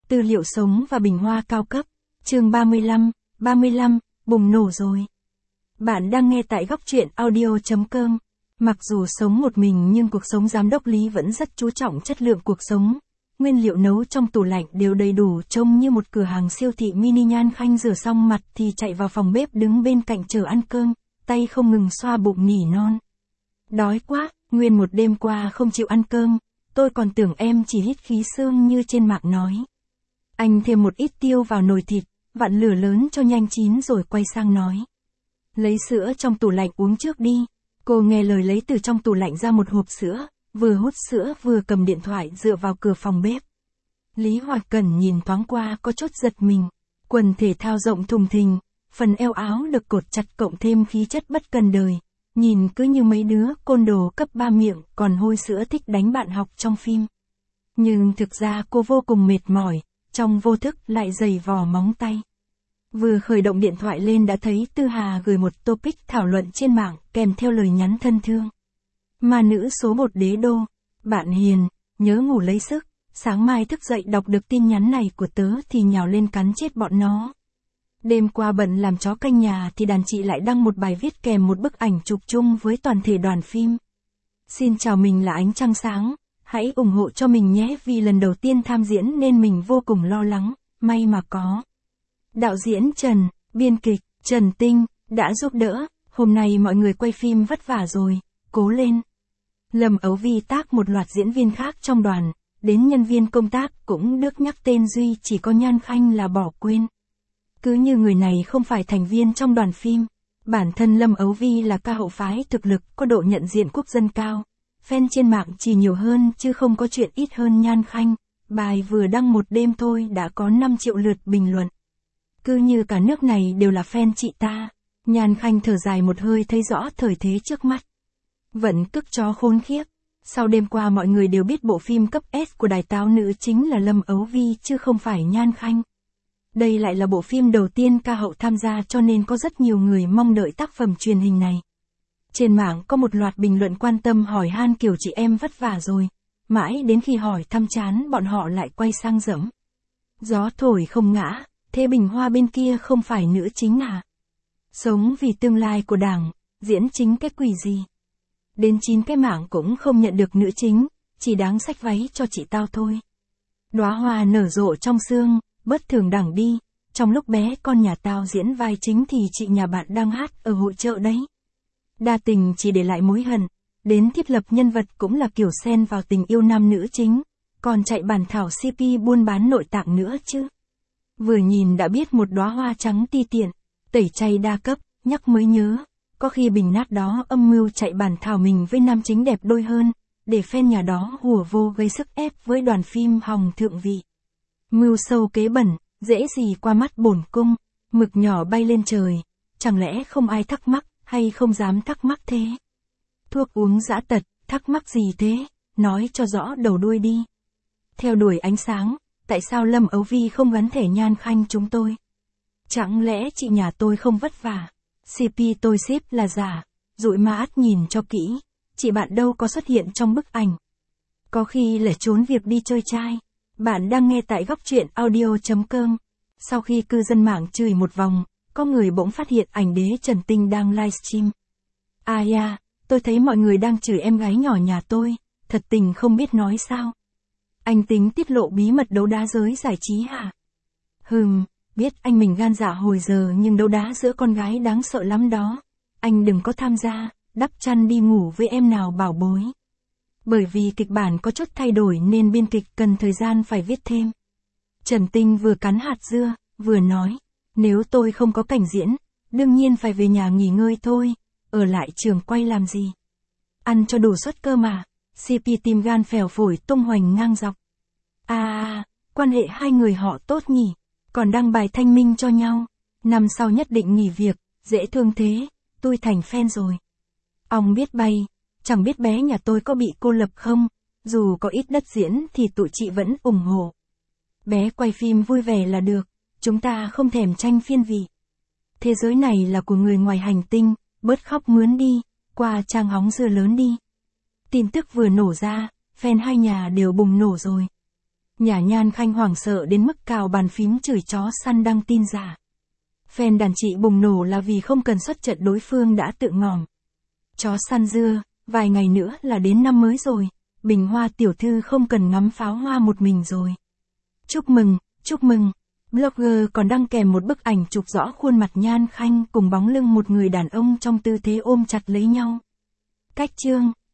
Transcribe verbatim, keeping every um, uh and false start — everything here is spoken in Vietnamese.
Tư liệu sống và bình hoa cao cấp. Chương ba mươi lăm, ba mươi lăm, bùng nổ rồi. Bạn đang nghe tại góc truyện audio chấm com. Mặc dù sống một mình nhưng cuộc sống giám đốc Lý vẫn rất chú trọng chất lượng cuộc sống. Nguyên liệu nấu trong tủ lạnh đều đầy đủ, trông như một cửa hàng siêu thị mini. Nhan Khanh rửa xong mặt thì chạy vào phòng bếp đứng bên cạnh chờ ăn cơm, tay không ngừng xoa bụng nỉ non. Đói quá, nguyên một đêm qua không chịu ăn cơm, tôi còn tưởng em chỉ hít khí xương như trên mạng nói. Anh thêm một ít tiêu vào nồi thịt, vặn lửa lớn cho nhanh chín rồi quay sang nói. Lấy sữa trong tủ lạnh uống trước đi. Cô nghe lời lấy từ trong tủ lạnh ra một hộp sữa, vừa hút sữa vừa cầm điện thoại dựa vào cửa phòng bếp. Lý Hoài Cẩn nhìn thoáng qua có chút giật mình. Quần thể thao rộng thùng thình, phần eo áo được cột chặt cộng thêm khí chất bất cần đời. Nhìn cứ như mấy đứa côn đồ cấp ba miệng còn hôi sữa thích đánh bạn học trong phim. Nhưng thực ra cô vô cùng mệt mỏi, trong vô thức lại giày vò móng tay. Vừa khởi động điện thoại lên đã thấy Tư Hà gửi một topic thảo luận trên mạng kèm theo lời nhắn thân thương. Ma nữ số một đế đô, bạn hiền, nhớ ngủ lấy sức, sáng mai thức dậy đọc được tin nhắn này của tớ thì nhào lên cắn chết bọn nó. Đêm qua bận làm chó canh nhà thì đàn chị lại đăng một bài viết kèm một bức ảnh chụp chung với toàn thể đoàn phim. Xin chào, mình là Ánh Trăng Sáng, hãy ủng hộ cho mình nhé vì lần đầu tiên tham diễn nên mình vô cùng lo lắng, may mà có. Đạo diễn Trần, biên kịch, Trần Tinh, đã giúp đỡ, hôm nay mọi người quay phim vất vả rồi, cố lên. Lâm Ấu Vi tác một loạt diễn viên khác trong đoàn, đến nhân viên công tác cũng được nhắc tên duy chỉ có Nhan Khanh là bỏ quên. Cứ như người này không phải thành viên trong đoàn phim. Bản thân Lâm Ấu Vi là ca hậu phái thực lực có độ nhận diện quốc dân cao. Fan trên mạng chỉ nhiều hơn chứ không có chuyện ít hơn Nhan Khanh. Bài vừa đăng một đêm thôi đã có năm triệu lượt bình luận. Cứ như cả nước này đều là fan chị ta. Nhan Khanh thở dài một hơi thấy rõ thời thế trước mắt. Vẫn cức chó khốn khiếp. Sau đêm qua mọi người đều biết bộ phim cấp S của đài táo nữ chính là Lâm Ấu Vi chứ không phải Nhan Khanh. Đây lại là bộ phim đầu tiên ca hậu tham gia cho nên có rất nhiều người mong đợi tác phẩm truyền hình này. Trên mạng có một loạt bình luận quan tâm hỏi han kiểu chị em vất vả rồi. Mãi đến khi hỏi thăm chán bọn họ lại quay sang dẫm. Gió thổi không ngã, thế bình hoa bên kia không phải nữ chính à? Sống vì tương lai của Đảng, diễn chính cái quỷ gì? Đến chín cái mạng cũng không nhận được nữ chính, chỉ đáng xách váy cho chị tao thôi. Đóa hoa nở rộ trong sương, bất thường đẳng đi, trong lúc bé con nhà tao diễn vai chính thì chị nhà bạn đang hát ở hội chợ đấy. Đa tình chỉ để lại mối hận, đến thiết lập nhân vật cũng là kiểu xen vào tình yêu nam nữ chính, còn chạy bản thảo xê pê buôn bán nội tạng nữa chứ. Vừa nhìn đã biết một đóa hoa trắng ti tiện, tẩy chay đa cấp, nhắc mới nhớ, có khi bình nát đó âm mưu chạy bản thảo mình với nam chính đẹp đôi hơn, để fan nhà đó hùa vô gây sức ép với đoàn phim hòng thượng vị. Mưu sâu kế bẩn, dễ gì qua mắt bổn cung, mực nhỏ bay lên trời, chẳng lẽ không ai thắc mắc, hay không dám thắc mắc thế? Thuốc uống dã tật, thắc mắc gì thế, nói cho rõ đầu đuôi đi. Theo đuổi ánh sáng, tại sao Lâm Ấu Vi không gắn thẻ Nhan Khanh chúng tôi? Chẳng lẽ chị nhà tôi không vất vả? xê pê tôi ship là giả, dụi ma át nhìn cho kỹ, chị bạn đâu có xuất hiện trong bức ảnh. Có khi lẻ trốn việc đi chơi trai. Bạn đang nghe tại góc truyện audio chấm com. Sau khi cư dân mạng chửi một vòng, có người bỗng phát hiện ảnh đế Trần Tinh đang livestream. À ya, tôi thấy mọi người đang chửi em gái nhỏ nhà tôi, thật tình không biết nói sao. Anh tính tiết lộ bí mật đấu đá giới giải trí hả? Hừm, biết anh mình gan dạ hồi giờ nhưng đấu đá giữa con gái đáng sợ lắm đó. Anh đừng có tham gia, đắp chăn đi ngủ với em nào bảo bối. Bởi vì kịch bản có chút thay đổi nên biên kịch cần thời gian phải viết thêm. Trần Tinh vừa cắn hạt dưa, vừa nói, nếu tôi không có cảnh diễn, đương nhiên phải về nhà nghỉ ngơi thôi, ở lại trường quay làm gì? Ăn cho đủ suất cơ mà, xê pê tim gan phèo phổi tung hoành ngang dọc. À, quan hệ hai người họ tốt nhỉ, còn đăng bài thanh minh cho nhau, năm sau nhất định nghỉ việc, dễ thương thế, tôi thành fan rồi. Ông biết bay. Chẳng biết bé nhà tôi có bị cô lập không, dù có ít đất diễn thì tụi chị vẫn ủng hộ. Bé quay phim vui vẻ là được, chúng ta không thèm tranh phiên vị. Thế giới này là của người ngoài hành tinh, bớt khóc mướn đi, qua trang hóng dưa lớn đi. Tin tức vừa nổ ra, fan hai nhà đều bùng nổ rồi. Nhà Nhan Khanh hoảng sợ đến mức cào bàn phím chửi chó săn đăng tin giả. Fan đàn chị bùng nổ là vì không cần xuất trận đối phương đã tự ngỏm. Chó săn dưa, vài ngày nữa là đến năm mới rồi, Bình Hoa tiểu thư không cần ngắm pháo hoa một mình rồi. Chúc mừng, chúc mừng. Blogger còn đăng kèm một bức ảnh chụp rõ khuôn mặt Nhan Khanh cùng bóng lưng một người đàn ông trong tư thế ôm chặt lấy nhau. Cách chương